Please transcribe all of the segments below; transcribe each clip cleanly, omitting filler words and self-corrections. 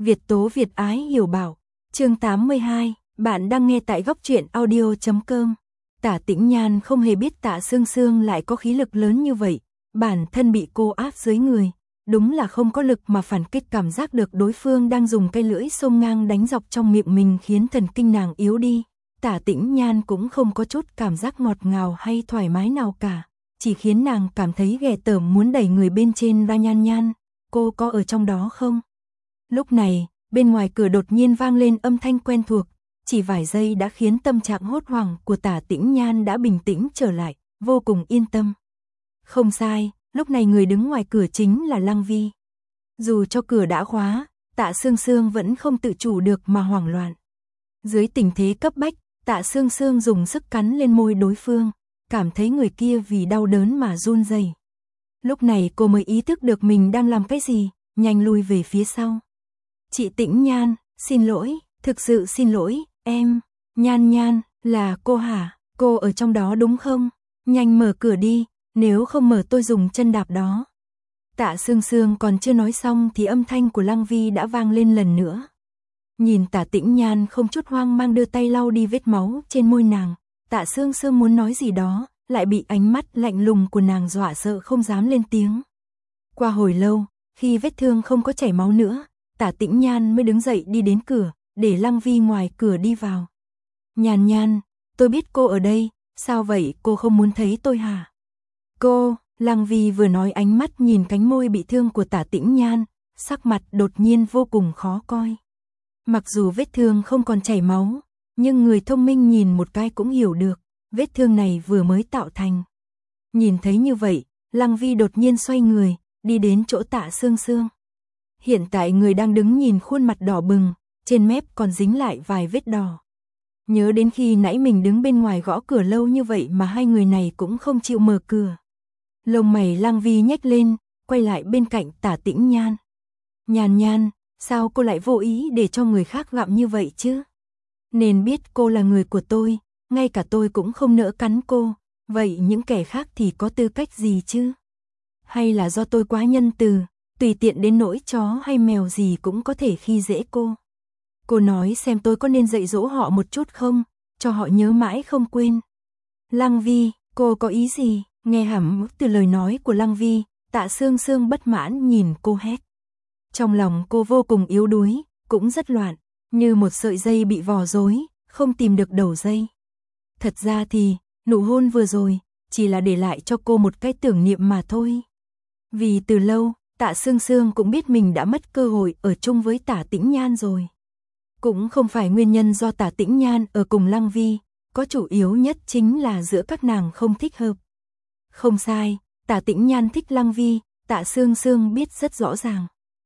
Việt tố Việt ái hiểu bảo. Chương 82, bạn đang nghe tại góc truyện audio.com. Tả Tĩnh Nhan không hề biết Tạ Sương Sương lại có khí lực lớn như vậy, bản thân bị cô áp dưới người, đúng là không có lực mà phản kích, cảm giác được đối phương đang dùng cây lưỡi xông ngang đánh dọc trong miệng mình khiến thần kinh nàng yếu đi. Tả Tĩnh Nhan cũng không có chút cảm giác ngọt ngào hay thoải mái nào cả, chỉ khiến nàng cảm thấy ghê tởm muốn đẩy người bên trên ra. Nhan Nhan, cô có ở trong đó không? Lúc này, bên ngoài cửa đột nhiên vang lên âm thanh quen thuộc, chỉ vài giây đã khiến tâm trạng hốt hoảng của Tả Tĩnh Nhan đã bình tĩnh trở lại, vô cùng yên tâm. Không sai, lúc này người đứng ngoài cửa chính là Lăng Vi. Dù cho cửa đã khóa, Tạ Sương Sương vẫn không tự chủ được mà hoảng loạn. Dưới tình thế cấp bách, Tạ Sương Sương dùng sức cắn lên môi đối phương, cảm thấy người kia vì đau đớn mà run rẩy. Lúc này cô mới ý thức được mình đang làm cái gì, nhanh lui về phía sau. Chị Tĩnh Nhan, xin lỗi, thực sự xin lỗi, em. Nhan Nhan, là cô hả? Cô ở trong đó đúng không? Nhanh mở cửa đi, nếu không mở tôi dùng chân đạp đó. Tạ Sương Sương còn chưa nói xong thì âm thanh của Lăng Vi đã vang lên lần nữa. Nhìn Tạ Tĩnh Nhan không chút hoang mang đưa tay lau đi vết máu trên môi nàng, Tạ Sương Sương muốn nói gì đó, lại bị ánh mắt lạnh lùng của nàng dọa sợ không dám lên tiếng. Qua hồi lâu, khi vết thương không có chảy máu nữa, Tạ Tĩnh Nhan mới đứng dậy đi đến cửa, để Lăng Vi ngoài cửa đi vào. Nhan Nhan, tôi biết cô ở đây, sao vậy, cô không muốn thấy tôi hả? Cô, Lăng Vi vừa nói ánh mắt nhìn cánh môi bị thương của Tạ Tĩnh Nhan, sắc mặt đột nhiên vô cùng khó coi. Mặc dù vết thương không còn chảy máu, nhưng người thông minh nhìn một cái cũng hiểu được, vết thương này vừa mới tạo thành. Nhìn thấy như vậy, Lăng Vi đột nhiên xoay người, đi đến chỗ Tạ Sương Sương. Hiện tại người đang đứng nhìn khuôn mặt đỏ bừng, trên mép còn dính lại vài vết đỏ. Nhớ đến khi nãy mình đứng bên ngoài gõ cửa lâu như vậy mà hai người này cũng không chịu mở cửa. Lông mày Lăng Vi nhếch lên, quay lại bên cạnh Tả Tĩnh Nhan. Nhan Nhan, sao cô lại vô ý để cho người khác gặm như vậy chứ? Nên biết cô là người của tôi, ngay cả tôi cũng không nỡ cắn cô, vậy những kẻ khác thì có tư cách gì chứ? Hay là do tôi quá nhân từ, tùy tiện đến nỗi chó hay mèo gì cũng có thể khi dễ cô? Cô nói xem tôi có nên dạy dỗ họ một chút không, cho họ nhớ mãi không quên. Lăng Vi, cô có ý gì? Nghe hẳn từ lời nói của Lăng Vi, Tạ Sương Sương bất mãn nhìn cô hét. Trong lòng cô vô cùng yếu đuối, cũng rất loạn, như một sợi dây bị vò rối, không tìm được đầu dây. Thật ra thì, nụ hôn vừa rồi, chỉ là để lại cho cô một cái tưởng niệm mà thôi. Vì từ lâu, Tạ Sương Sương cũng biết mình đã mất cơ hội ở chung với Tả Tĩnh Nhan rồi. Cũng không phải nguyên nhân do Tả Tĩnh Nhan ở cùng Lăng Vi, có chủ yếu nhất chính là giữa các nàng không thích hợp. Không sai, Tả Tĩnh Nhan thích Lăng Vi, Tạ Sương Sương biết rất rõ ràng.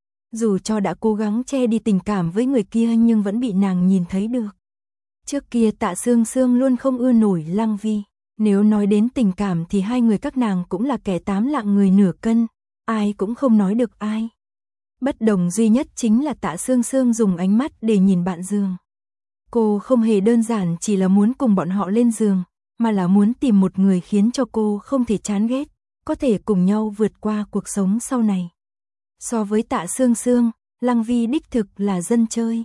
Dù cho đã cố gắng che đi tình cảm với người kia nhưng vẫn bị nàng nhìn thấy được. Trước kia Tạ Sương Sương luôn không ưa nổi Lăng Vi. Nếu nói đến tình cảm thì hai người các nàng cũng là kẻ tám lạng người nửa cân, ai cũng không nói được ai. Bất đồng duy nhất chính là Tạ Sương Sương dùng ánh mắt để nhìn bạn giường. Cô không hề đơn giản chỉ là muốn cùng bọn họ lên giường, mà là muốn tìm một người khiến cho cô không thể chán ghét, có thể cùng nhau vượt qua cuộc sống sau này. So với Tạ Sương Sương, Lăng Vi đích thực là dân chơi.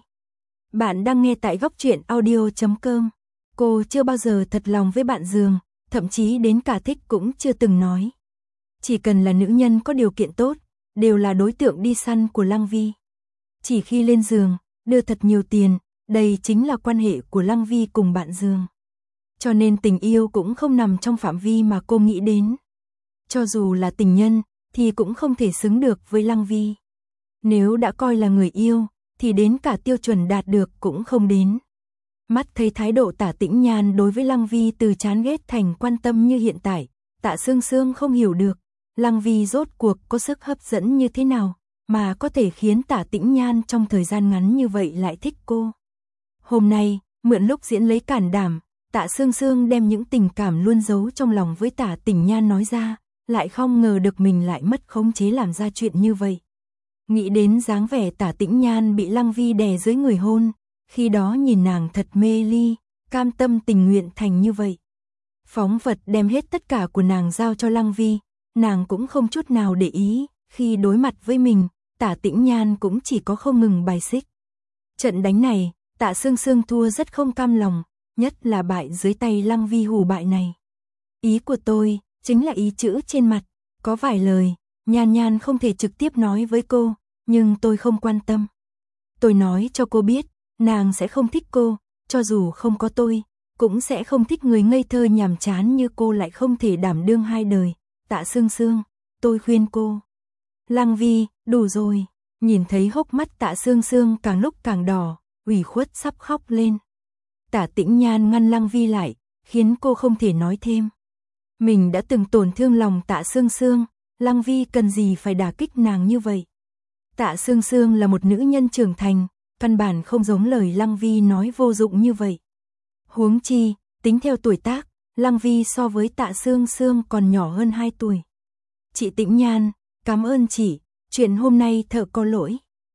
Bạn đang nghe tại góc truyện audio.com. Cô chưa bao giờ thật lòng với bạn giường, thậm chí đến cả thích cũng chưa từng nói. Chỉ cần là nữ nhân có điều kiện tốt, đều là đối tượng đi săn của Lăng Vi. Chỉ khi lên giường, đưa thật nhiều tiền, đây chính là quan hệ của Lăng Vi cùng bạn giường. Cho nên tình yêu cũng không nằm trong phạm vi mà cô nghĩ đến. Cho dù là tình nhân, thì cũng không thể xứng được với Lăng Vi. Nếu đã coi là người yêu, thì đến cả tiêu chuẩn đạt được cũng không đến. Mắt thấy thái độ Tả Tĩnh Nhan đối với Lăng Vi từ chán ghét thành quan tâm như hiện tại, Tạ Sương Sương không hiểu được, Lăng Vi rốt cuộc có sức hấp dẫn như thế nào, mà có thể khiến Tả Tĩnh Nhan trong thời gian ngắn như vậy lại thích cô. Hôm nay, mượn lúc diễn lấy cản đảm, Tạ Sương Sương đem những tình cảm luôn giấu trong lòng với Tả Tĩnh Nhan nói ra, lại không ngờ được mình lại mất khống chế làm ra chuyện như vậy. Nghĩ đến dáng vẻ Tả Tĩnh Nhan bị Lăng Vi đè dưới người hôn, khi đó nhìn nàng thật mê ly, cam tâm tình nguyện thành như vậy. Phóng vật đem hết tất cả của nàng giao cho Lăng Vi, nàng cũng không chút nào để ý, khi đối mặt với mình, Tả Tĩnh Nhan cũng chỉ có không ngừng bài xích. Trận đánh này, Tạ Sương Sương thua rất không cam lòng, nhất là bại dưới tay Lăng Vi hù bại này. Ý của tôi, chính là ý chữ trên mặt, có vài lời, Nhan Nhan không thể trực tiếp nói với cô, nhưng tôi không quan tâm. Tôi nói cho cô biết, nàng sẽ không thích cô, cho dù không có tôi, cũng sẽ không thích người ngây thơ nhàm chán như cô lại không thể đảm đương hai đời. Tạ Sương Sương, tôi khuyên cô. Lăng Vi, đủ rồi. Nhìn thấy hốc mắt Tạ Sương Sương càng lúc càng đỏ, ủy khuất sắp khóc lên. Tả Tĩnh Nhan ngăn Lăng Vi lại, khiến cô không thể nói thêm. Mình đã từng tổn thương lòng Tạ Sương Sương, Lăng Vi cần gì phải đả kích nàng như vậy. Tạ Sương Sương là một nữ nhân trưởng thành, căn bản không giống lời Lăng Vi nói vô dụng như vậy. Huống chi, tính theo tuổi tác, Lăng Vi so với Tạ Sương Sương còn nhỏ hơn 2 tuổi. Chị Tĩnh Nhan, cảm ơn chị, chuyện hôm nay thợ có lỗi.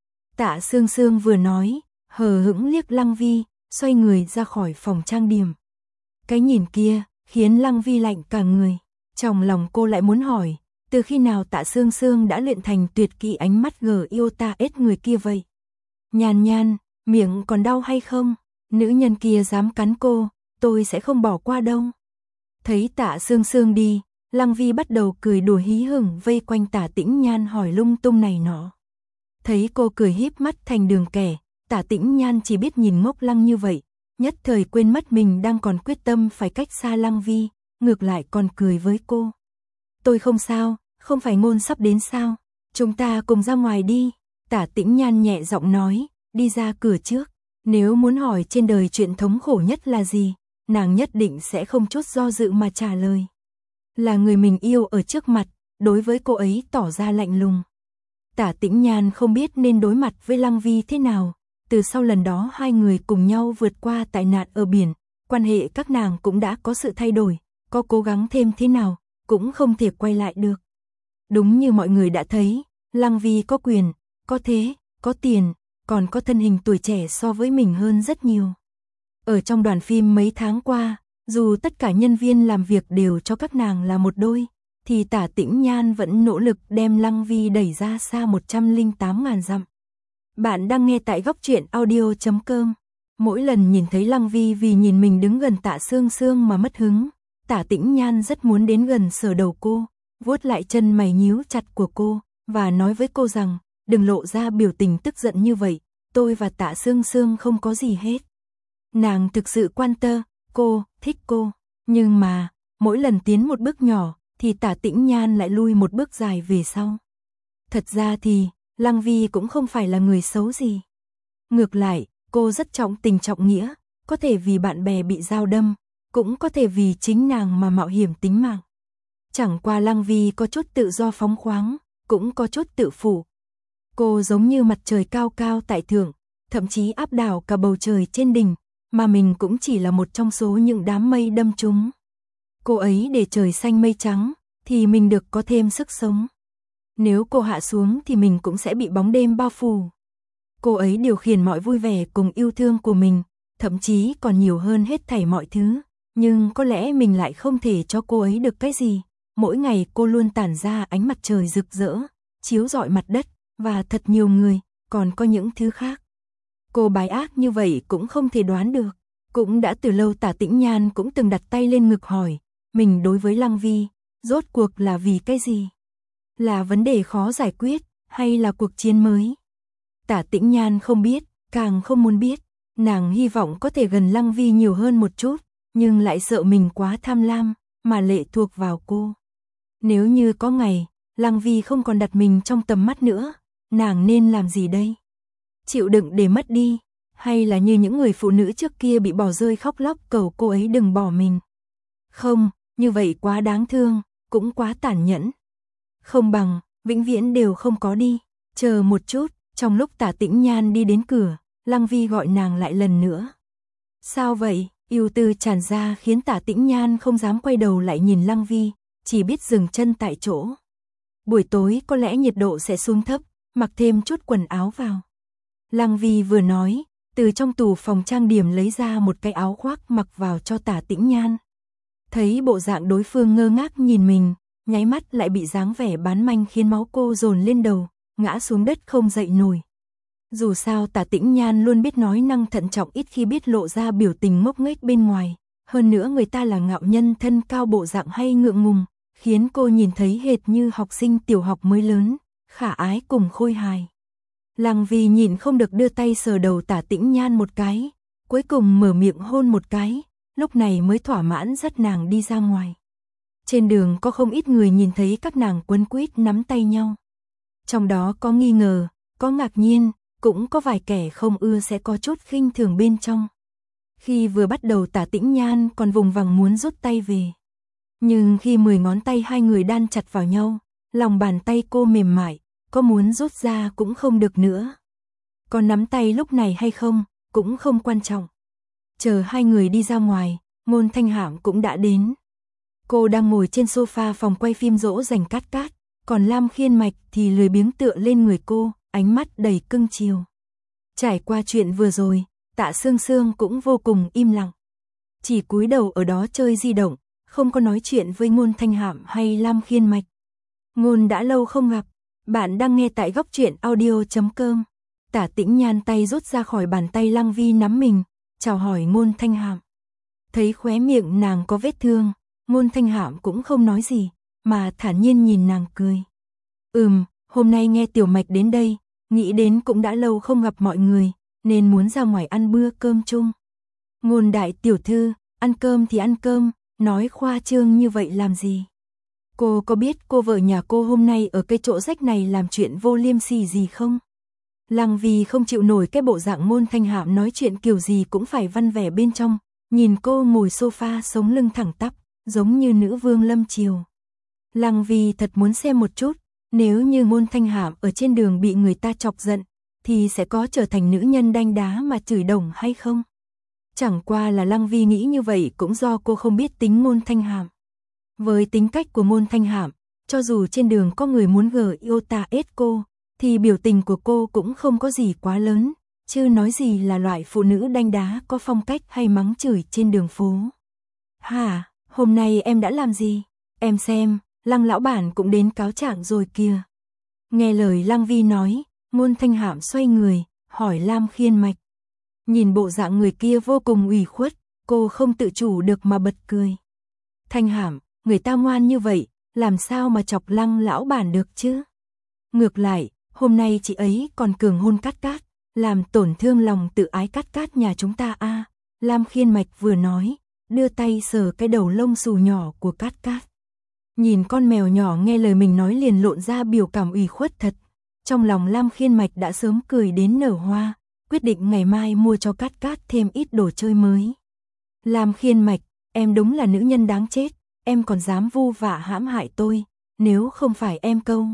Tạ Sương Sương vừa nói, hờ hững liếc Lăng Vi, xoay người ra khỏi phòng trang điểm. Cái nhìn kia, khiến Lăng Vi lạnh cả người. Trong lòng cô lại muốn hỏi, từ khi nào Tạ Sương Sương đã luyện thành tuyệt kỹ ánh mắt gờ yêu ta ết người kia vậy? Nhan Nhan, miệng còn đau hay không? Nữ nhân kia dám cắn cô, tôi sẽ không bỏ qua đâu. Thấy Tạ Sương Sương đi, Lăng Vi bắt đầu cười đùa hí hửng vây quanh Tả Tĩnh Nhan hỏi lung tung này nọ. Thấy cô cười híp mắt thành đường kẻ, Tả Tĩnh Nhan chỉ biết nhìn ngốc lăng như vậy, nhất thời quên mất mình đang còn quyết tâm phải cách xa Lăng Vi, ngược lại còn cười với cô. Tôi không sao, không phải Ngôn sắp đến sao? Chúng ta cùng ra ngoài đi. Tả Tĩnh Nhan nhẹ giọng nói, đi ra cửa trước. Nếu muốn hỏi trên đời chuyện thống khổ nhất là gì, nàng nhất định sẽ không chút do dự mà trả lời. Là người mình yêu ở trước mặt, đối với cô ấy tỏ ra lạnh lùng. Tả Tĩnh Nhan không biết nên đối mặt với Lăng Vi thế nào. Từ sau lần đó hai người cùng nhau vượt qua tai nạn ở biển, quan hệ các nàng cũng đã có sự thay đổi, có cố gắng thêm thế nào, cũng không thể quay lại được. Đúng như mọi người đã thấy, Lăng Vi có quyền, có thế, có tiền, còn có thân hình tuổi trẻ so với mình hơn rất nhiều. Ở trong đoàn phim mấy tháng qua, dù tất cả nhân viên làm việc đều cho các nàng là một đôi, thì Tả Tĩnh Nhan vẫn nỗ lực đem Lăng Vi đẩy ra xa 108.000 dặm. Bạn đang nghe tại góc truyện audio.com. Mỗi lần nhìn thấy Lăng Vi vì nhìn mình đứng gần Tạ Sương Sương mà mất hứng, Tả Tĩnh Nhan rất muốn đến gần sờ đầu cô, vuốt lại chân mày nhíu chặt của cô, và nói với cô rằng, đừng lộ ra biểu tình tức giận như vậy, tôi và Tạ Sương Sương không có gì hết. Nàng thực sự quan tâm, cô, thích cô, nhưng mà, mỗi lần tiến một bước nhỏ, thì Tả Tĩnh Nhan lại lui một bước dài về sau. Thật ra thì, Lăng Vi cũng không phải là người xấu gì. Ngược lại, cô rất trọng tình trọng nghĩa, có thể vì bạn bè bị dao đâm, cũng có thể vì chính nàng mà mạo hiểm tính mạng. Chẳng qua Lăng Vi có chút tự do phóng khoáng, cũng có chút tự phụ. Cô giống như mặt trời cao cao tại thượng, thậm chí áp đảo cả bầu trời trên đỉnh, mà mình cũng chỉ là một trong số những đám mây đâm trúng. Cô ấy để trời xanh mây trắng, thì mình được có thêm sức sống. Nếu cô hạ xuống thì mình cũng sẽ bị bóng đêm bao phủ. Cô ấy điều khiển mọi vui vẻ cùng yêu thương của mình, thậm chí còn nhiều hơn hết thảy mọi thứ. Nhưng có lẽ mình lại không thể cho cô ấy được cái gì. Mỗi ngày cô luôn tản ra ánh mặt trời rực rỡ, chiếu rọi mặt đất, và thật nhiều người, còn có những thứ khác. Cô bái ác như vậy cũng không thể đoán được. Cũng đã từ lâu Tả Tĩnh Nhan cũng từng đặt tay lên ngực hỏi, mình đối với Lăng Vi, rốt cuộc là vì cái gì? Là vấn đề khó giải quyết, hay là cuộc chiến mới? Tả Tĩnh Nhan không biết, càng không muốn biết. Nàng hy vọng có thể gần Lăng Vi nhiều hơn một chút, nhưng lại sợ mình quá tham lam, mà lệ thuộc vào cô. Nếu như có ngày, Lăng Vi không còn đặt mình trong tầm mắt nữa, nàng nên làm gì đây? Chịu đựng để mất đi, hay là như những người phụ nữ trước kia bị bỏ rơi khóc lóc cầu cô ấy đừng bỏ mình? Không, như vậy quá đáng thương, cũng quá tàn nhẫn. Không bằng, vĩnh viễn đều không có đi. Chờ một chút, trong lúc Tả Tĩnh Nhan đi đến cửa, Lăng Vi gọi nàng lại lần nữa. Sao vậy? Ưu tư tràn ra khiến Tả Tĩnh Nhan không dám quay đầu lại nhìn Lăng Vi, chỉ biết dừng chân tại chỗ. Buổi tối có lẽ nhiệt độ sẽ xuống thấp, mặc thêm chút quần áo vào. Lăng Vi vừa nói, từ trong tủ phòng trang điểm lấy ra một cái áo khoác mặc vào cho Tả Tĩnh Nhan. Thấy bộ dạng đối phương ngơ ngác nhìn mình, nháy mắt lại bị dáng vẻ bán manh khiến máu cô dồn lên đầu, ngã xuống đất không dậy nổi. Dù sao Tả Tĩnh Nhan luôn biết nói năng thận trọng, ít khi biết lộ ra biểu tình ngốc nghếch bên ngoài. Hơn nữa người ta là ngạo nhân thân cao bộ dạng hay ngượng ngùng, khiến cô nhìn thấy hệt như học sinh tiểu học mới lớn, khả ái cùng khôi hài. Lăng Vi nhịn không được đưa tay sờ đầu Tả Tĩnh Nhan một cái, cuối cùng mở miệng hôn một cái, lúc này mới thỏa mãn dắt nàng đi ra ngoài. Trên đường có không ít người nhìn thấy các nàng quấn quýt nắm tay nhau. Trong đó có nghi ngờ, có ngạc nhiên, cũng có vài kẻ không ưa, sẽ có chút khinh thường bên trong. Khi vừa bắt đầu Tả Tĩnh Nhan còn vùng vằng muốn rút tay về. Nhưng khi 10 ngón tay hai người đan chặt vào nhau, lòng bàn tay cô mềm mại, có muốn rút ra cũng không được nữa. Còn nắm tay lúc này hay không, cũng không quan trọng. Chờ hai người đi ra ngoài, Ngôn Thanh Hạm cũng đã đến. Cô đang ngồi trên sofa phòng quay phim dỗ dành Cát Cát, còn Lam Khiên Mạch thì lười biếng tựa lên người cô, ánh mắt đầy cưng chiều. Trải qua chuyện vừa rồi, Tạ Sương Sương cũng vô cùng im lặng. Chỉ cúi đầu ở đó chơi di động, không có nói chuyện với Ngôn Thanh Hạm hay Lam Khiên Mạch. Ngôn đã lâu không gặp, bạn đang nghe tại Góc Truyện Audio.com. Tả Tĩnh Nhan tay rút ra khỏi bàn tay Lăng Vi nắm mình, chào hỏi Ngôn Thanh Hạm. Thấy khóe miệng nàng có vết thương, Ngôn Thanh Hạm cũng không nói gì, mà thản nhiên nhìn nàng cười. Hôm nay nghe Tiểu Mạch đến đây, nghĩ đến cũng đã lâu không gặp mọi người, nên muốn ra ngoài ăn bữa cơm chung. Ngôn đại tiểu thư, ăn cơm thì ăn cơm, nói khoa trương như vậy làm gì? Cô có biết cô vợ nhà cô hôm nay ở cái chỗ rách này làm chuyện vô liêm sỉ gì không? Lăng Vi không chịu nổi cái bộ dạng Ngôn Thanh Hạm nói chuyện kiểu gì cũng phải văn vẻ bên trong, nhìn cô ngồi sofa sống lưng thẳng tắp, giống như nữ vương lâm triều. Lăng Vi thật muốn xem một chút, nếu như Ngôn Thanh Hạm ở trên đường bị người ta chọc giận, thì sẽ có trở thành nữ nhân đanh đá mà chửi đồng hay không? Chẳng qua là Lăng Vi nghĩ như vậy cũng do cô không biết tính Ngôn Thanh Hạm. Với tính cách của Ngôn Thanh Hạm, cho dù trên đường có người muốn iota cô, thì biểu tình của cô cũng không có gì quá lớn, chứ nói gì là loại phụ nữ đanh đá có phong cách hay mắng chửi trên đường phố. Hả, hôm nay em đã làm gì? Em xem, Lăng lão bản cũng đến cáo trạng rồi kìa. Nghe lời Lăng Vi nói, Ngôn Thanh Hạm xoay người, hỏi Lam Khiên Mạch. Nhìn bộ dạng người kia vô cùng ủy khuất, cô không tự chủ được mà bật cười. Thanh Hạm, người ta ngoan như vậy, làm sao mà chọc Lăng lão bản được chứ? Ngược lại, hôm nay chị ấy còn cường hôn Cát Cát, làm tổn thương lòng tự ái Cát Cát nhà chúng ta a. Lam Khiên Mạch vừa nói, đưa tay sờ cái đầu lông xù nhỏ của Cát Cát. Nhìn con mèo nhỏ nghe lời mình nói liền lộn ra biểu cảm ủy khuất thật. Trong lòng Lam Khiên Mạch đã sớm cười đến nở hoa, quyết định ngày mai mua cho Cát Cát thêm ít đồ chơi mới. Lam Khiên Mạch, em đúng là nữ nhân đáng chết, em còn dám vu vạ hãm hại tôi, nếu không phải em câu.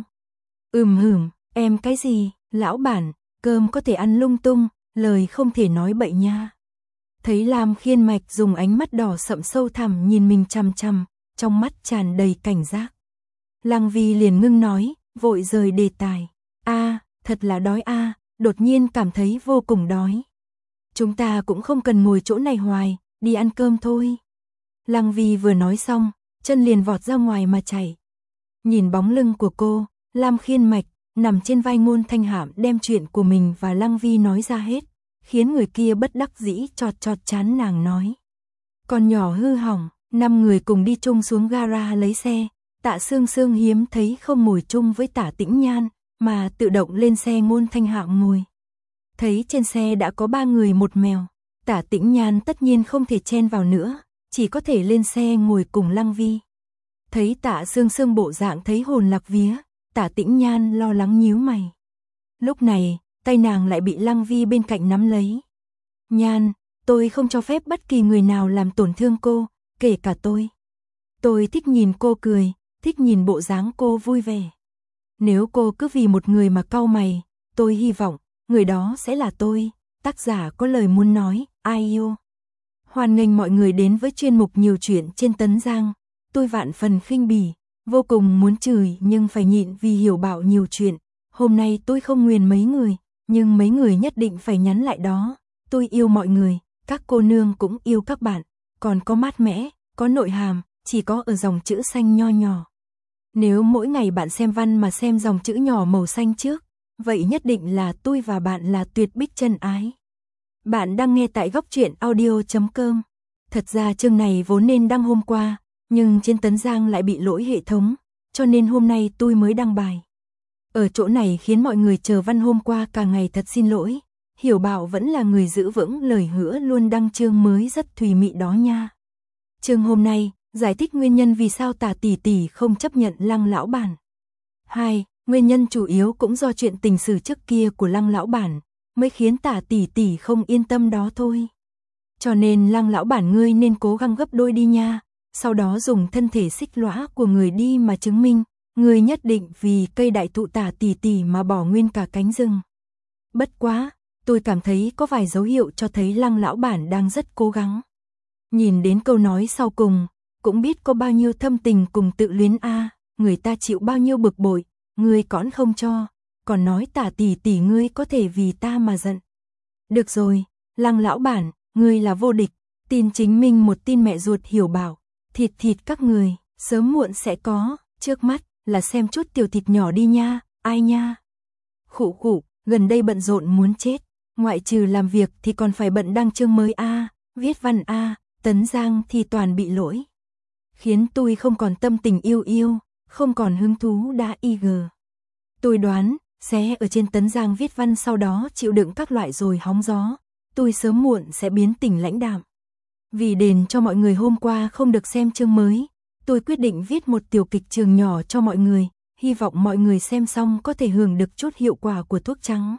Em cái gì, lão bản, cơm có thể ăn lung tung, lời không thể nói bậy nha. Thấy Lam Khiên Mạch dùng ánh mắt đỏ sậm sâu thẳm nhìn mình chằm chằm, trong mắt tràn đầy cảnh giác. Lăng Vi liền ngưng nói, vội rời đề tài. Thật là đói đột nhiên cảm thấy vô cùng đói. Chúng ta cũng không cần ngồi chỗ này hoài, đi ăn cơm thôi. Lăng Vi vừa nói xong, chân liền vọt ra ngoài mà chạy. Nhìn bóng lưng của cô, Lam Khiên Mạch nằm trên vai Ngôn Thanh Hạm đem chuyện của mình và Lăng Vi nói ra hết, khiến người kia bất đắc dĩ chọt chán nàng nói. Con nhỏ hư hỏng, 5 người cùng đi chung xuống gara lấy xe, Tạ Sương Sương hiếm thấy không ngồi chung với Tả Tĩnh Nhan, mà tự động lên xe Ngôn Thanh Hạm ngồi. Thấy trên xe đã có 3 người một mèo, Tả Tĩnh Nhan tất nhiên không thể chen vào nữa, chỉ có thể lên xe ngồi cùng Lăng Vi. Thấy Tạ Sương Sương bộ dạng thấy hồn lạc vía, Tả Tĩnh Nhan lo lắng nhíu mày. Lúc này, tay nàng lại bị Lăng Vi bên cạnh nắm lấy. Nhan, tôi không cho phép bất kỳ người nào làm tổn thương cô, kể cả tôi. Tôi thích nhìn cô cười, thích nhìn bộ dáng cô vui vẻ. Nếu cô cứ vì một người mà cau mày, tôi hy vọng, người đó sẽ là tôi. Tác giả có lời muốn nói, ai yêu. Hoan nghênh mọi người đến với chuyên mục nhiều chuyện trên Tấn Giang. Tôi vạn phần khinh bỉ, vô cùng muốn chửi nhưng phải nhịn vì hiểu bảo nhiều chuyện. Hôm nay tôi không nguyền mấy người, nhưng mấy người nhất định phải nhắn lại đó. Tôi yêu mọi người, các cô nương cũng yêu các bạn. Còn có mát mẻ, có nội hàm, chỉ có ở dòng chữ xanh nho nhỏ. Nếu mỗi ngày bạn xem văn mà xem dòng chữ nhỏ màu xanh trước, vậy nhất định là tôi và bạn là tuyệt bích chân ái. Bạn đang nghe tại góc truyện audio.com. Thật ra chương này vốn nên đăng hôm qua, nhưng trên Tấn Giang lại bị lỗi hệ thống, cho nên hôm nay tôi mới đăng bài. Ở chỗ này khiến mọi người chờ văn hôm qua cả ngày, thật xin lỗi. Hiểu Bảo vẫn là người giữ vững lời hứa, luôn đăng chương mới rất thùy mị đó nha. Chương hôm nay giải thích nguyên nhân vì sao Tả tỷ tỷ không chấp nhận Lăng lão bản. 2. Nguyên nhân chủ yếu cũng do chuyện tình sử trước kia của Lăng lão bản mới khiến Tả tỷ tỷ không yên tâm đó thôi. Cho nên Lăng lão bản ngươi nên cố gắng gấp đôi đi nha, sau đó dùng thân thể xích lõa của người đi mà chứng minh ngươi nhất định vì cây đại thụ Tả tỷ tỷ mà bỏ nguyên cả cánh rừng. Bất quá, tôi cảm thấy có vài dấu hiệu cho thấy Lăng lão bản đang rất cố gắng. Nhìn đến câu nói sau cùng, cũng biết có bao nhiêu thâm tình cùng tự luyến a, người ta chịu bao nhiêu bực bội, ngươi cõn không cho, còn nói Tả tỷ tỷ ngươi có thể vì ta mà giận. Được rồi, Lăng lão bản, ngươi là vô địch, tin chính minh một tin mẹ ruột Hiểu Bảo, thịt các người, sớm muộn sẽ có, trước mắt là xem chút tiểu thịt nhỏ đi nha, ai nha. Khụ, gần đây bận rộn muốn chết, ngoại trừ làm việc thì còn phải bận đăng chương mới a, viết văn a, Tấn Giang thì toàn bị lỗi. Khiến tôi không còn tâm tình yêu, không còn hứng thú đã IG. Tôi đoán, sẽ ở trên Tấn Giang viết văn sau đó chịu đựng các loại rồi hóng gió, tôi sớm muộn sẽ biến tình lãnh đạm. Vì đền cho mọi người hôm qua không được xem chương mới, tôi quyết định viết một tiểu kịch trường nhỏ cho mọi người, hy vọng mọi người xem xong có thể hưởng được chút hiệu quả của thuốc trắng.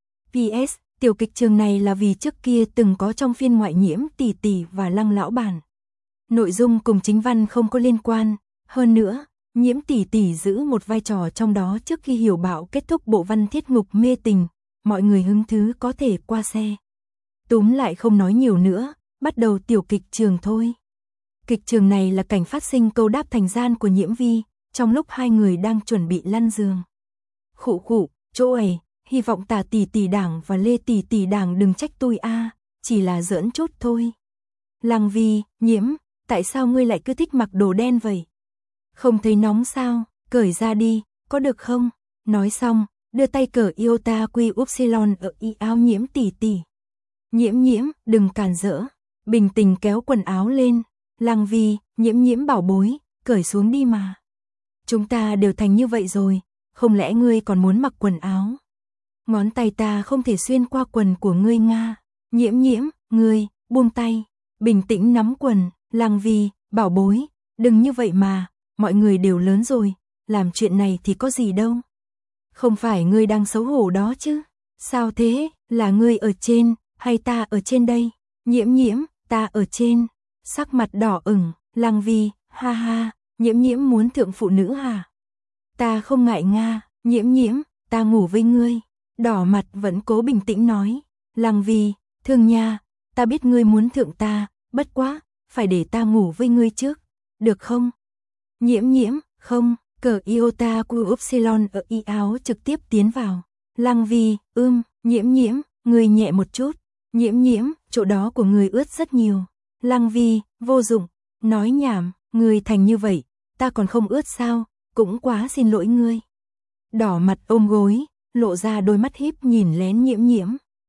PS, tiểu kịch trường này là vì trước kia từng có trong phiên ngoại Nhiễm tỷ tỷ và Lăng lão bản. Nội dung cùng chính văn không có liên quan, hơn nữa, Nhiễm tỷ tỷ giữ một vai trò trong đó trước khi Hiểu Bảo kết thúc bộ văn thiết ngục mê tình, mọi người hứng thú có thể qua xe. Túm lại không nói nhiều nữa, bắt đầu tiểu kịch trường thôi. Kịch trường này là cảnh phát sinh câu đáp thành gian của Nhiễm Vi, trong lúc hai người đang chuẩn bị lăn giường. Khụ, chỗ ấy, hy vọng Tả tỷ tỷ đảng và Lê tỷ tỷ đảng đừng trách tôi a, chỉ là giỡn chút thôi. Lăng Vi, Nhiễm, tại sao ngươi lại cứ thích mặc đồ đen vậy? Không thấy nóng sao, cởi ra đi, có được không? Nói xong, đưa tay cởi iota quy upsilon ở y áo Nhiễm tỷ tỷ. Nhiễm, đừng cản rỡ, bình tĩnh kéo quần áo lên. Lăng Vi, Nhiễm bảo bối, cởi xuống đi mà. Chúng ta đều thành như vậy rồi, không lẽ ngươi còn muốn mặc quần áo? Ngón tay ta không thể xuyên qua quần của ngươi nga. Nhiễm, ngươi, buông tay, bình tĩnh nắm quần. Lăng Vi, bảo bối, đừng như vậy mà, mọi người đều lớn rồi, làm chuyện này thì có gì đâu. Không phải ngươi đang xấu hổ đó chứ? Sao thế, là ngươi ở trên, hay ta ở trên đây? Nhiễm, ta ở trên. Sắc mặt đỏ ửng, Lăng Vi, ha, Nhiễm muốn thượng phụ nữ hả? Ta không ngại nga, Nhiễm, ta ngủ với ngươi. Đỏ mặt vẫn cố bình tĩnh nói. Lăng Vi, thương nha, ta biết ngươi muốn thượng ta, bất quá, phải để ta ngủ với ngươi trước, được không? Nhiễm, không, cởi iota của upsilon ở y áo trực tiếp tiến vào. Lăng Vi, Nhiễm, ngươi nhẹ một chút. Nhiễm, chỗ đó của ngươi ướt rất nhiều. Lăng Vi, vô dụng, nói nhảm, ngươi thành như vậy, ta còn không ướt sao, cũng quá xin lỗi ngươi. Đỏ mặt ôm gối, lộ ra đôi mắt híp nhìn lén Nhiễm.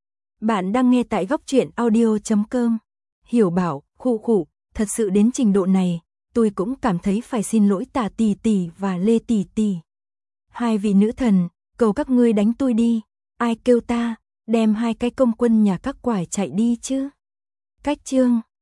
Bạn đang nghe tại góc truyện audio.com. Hiểu Bảo, khụ, thật sự đến trình độ này, tôi cũng cảm thấy phải xin lỗi Tả tỷ tỷ và Lê tỷ tỷ. Hai vị nữ thần, cầu các ngươi đánh tôi đi, ai kêu ta, đem hai cái công quân nhà các quải chạy đi chứ. Cách chương